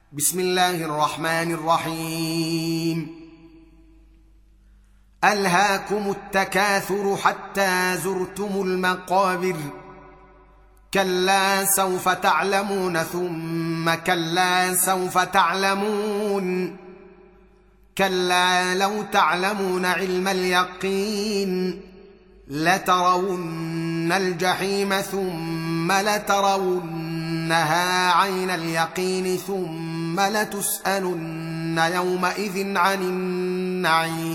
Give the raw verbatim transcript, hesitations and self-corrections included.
بسم الله الرحمن الرحيم. ألهاكم التكاثر حتى زرتم المقابر، كلا سوف تعلمون ثم كلا سوف تعلمون، كلا لو تعلمون علم اليقين لترون الجحيم ثم لترونها عين اليقين ثم لتسألن يومئذ عن النعيم.